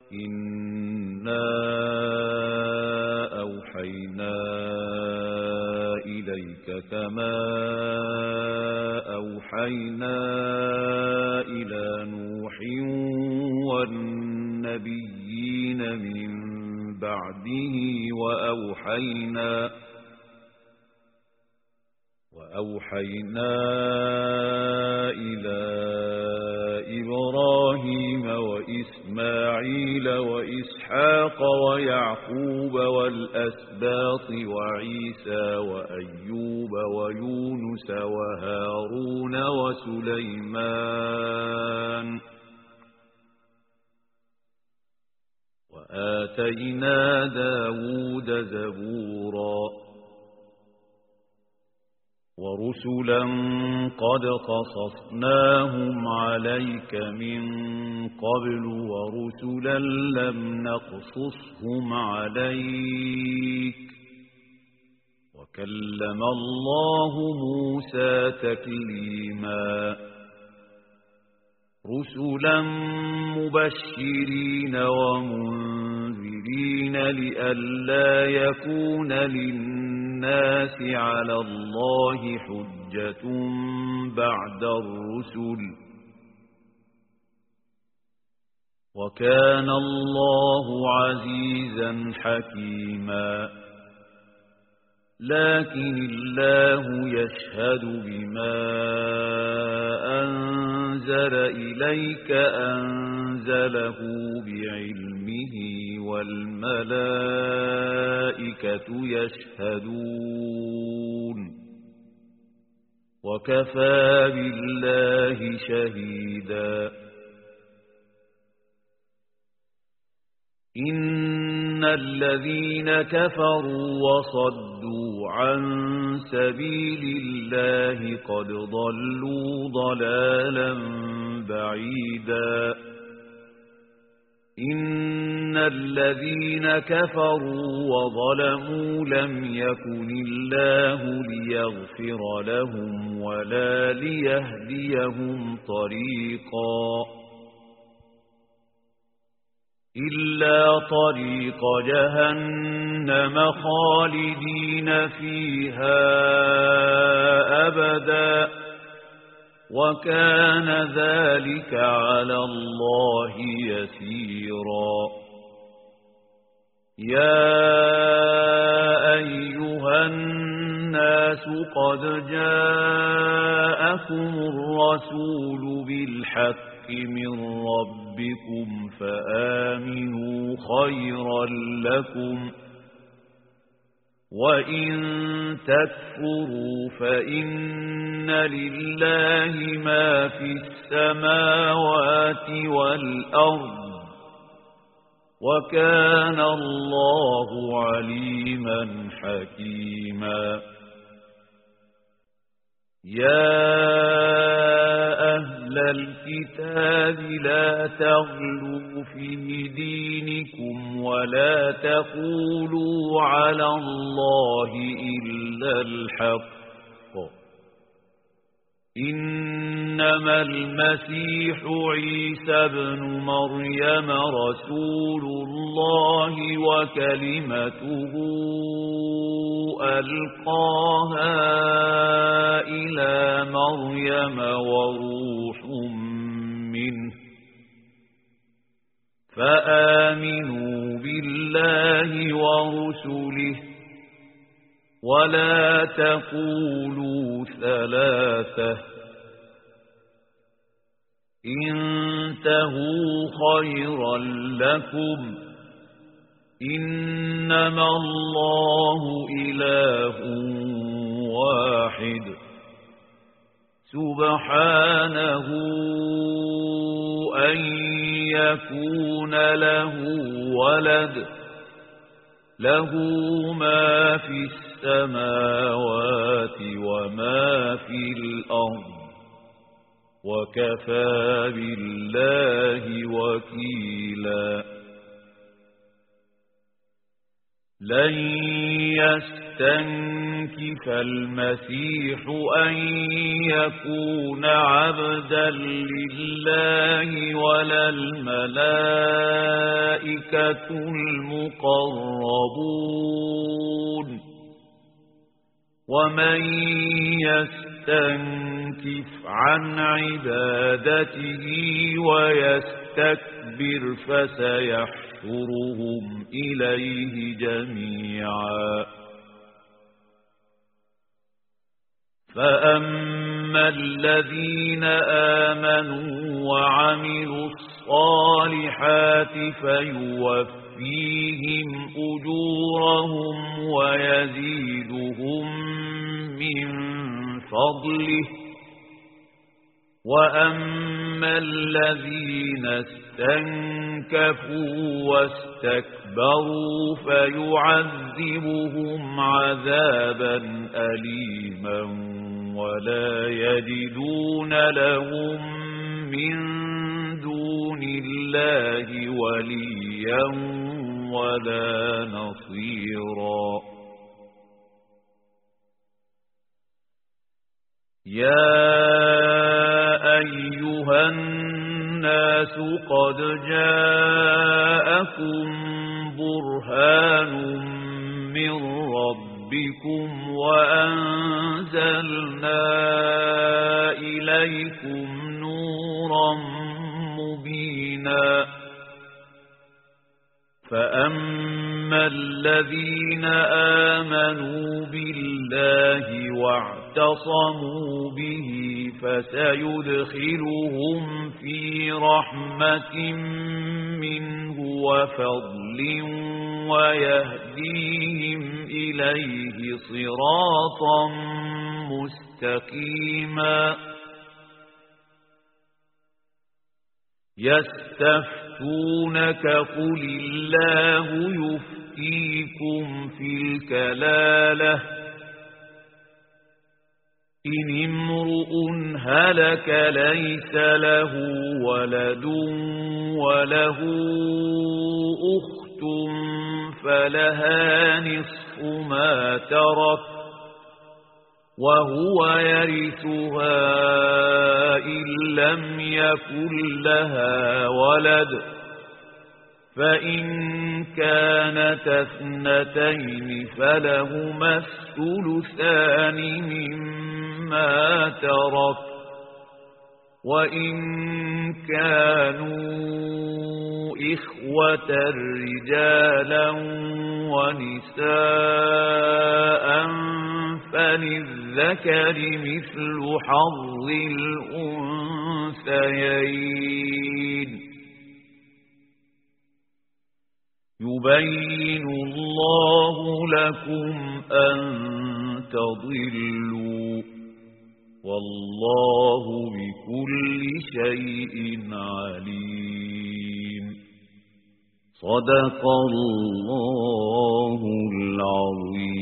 إنا أوحينا إليك كما أوحينا إلى نوح والنبيين من بعده وأوحينا إلى إبراهيم وإسماعيل وإسحاق ويعقوب والأسباط وعيسى وأيوب ويونس وهارون وسليمان وآتينا داود زبورا ورسلا قد قصصناهم عليك من قبل ورسلا لم نقصصهم عليك وكلم الله موسى تكليما رسلا مبشرين ومنذرين لئلا يكون للناس على الله حجة بعد الرسل وكان الله عزيزا حكيما لكن الله يشهد بما أنزل إليك أنزله بعلمه والملائكة يشهدون وكفى بالله شهيدا إن الذين كفروا وصدوا عن سبيل الله قد ضلوا ضلالا بعيدا إن الذين كفروا وظلموا لم يكن الله ليغفر لهم ولا ليهديهم طريقا إلا طريق جهنم خالدين فيها أبدا وكان ذلك على الله يسيرا يا أيها الناس قد جاءكم الرسول بالحق من ربكم فآمنوا خيرا لكم وإن تكفروا فإن لله ما في السماوات والأرض وكان الله عليما حكيما يا أهل الكتاب لا تغلوا في دينكم ولا تقولوا على الله إلا الحق إنما المسيح عيسى بن مريم رسول الله وكلمته ألقاها إلى مريم وروح منه فآمنوا بالله ورسله ولا تقولوا ثلاثة انتهوا خيرا لكم إنما الله إله واحد سبحانه أن يكون له ولد له ما في السماوات وما في الأرض وكفى بالله وكيلا لن يستنكف المسيح أن يكون عبدا لله ولا الملائكة الملائكة المقربون ومن يستنكف عن عبادته ويستكبر فسيحشرهم إليه جميعا فأما الذين آمنوا وعملوا الصالحات فيوفيهم أجورهم ويزيدهم من فضله وأما الذين استنكفوا واستكبروا فيعذبهم عذابا أليما ولا يجدون لهم من دون الله وليا ولا نصيرا يا أيها الناس قد جاءكم برهان من ربكم وأنزلنا إليكم نورا مبينا فأما الذين آمنوا بالله واعتصموا به فسيدخلهم في رحمة منه وفضل ويهديهم إليه صراطا مستقيما يستفتونك قل الله يفتيكم في الكلالة إن امرؤ هلك ليس له ولد وله أخت فلها نصف ما ترك وهو يرثها إن لم يكن لها ولد فإن كانت اثنتين فلهما الثلثان مما ترك وإن كانوا إخوة رجالا ونساء فللذكر مثل حظ الأنثيين يبين الله لكم أن تضلوا والله بكل شيء عليم صدق الله العظيم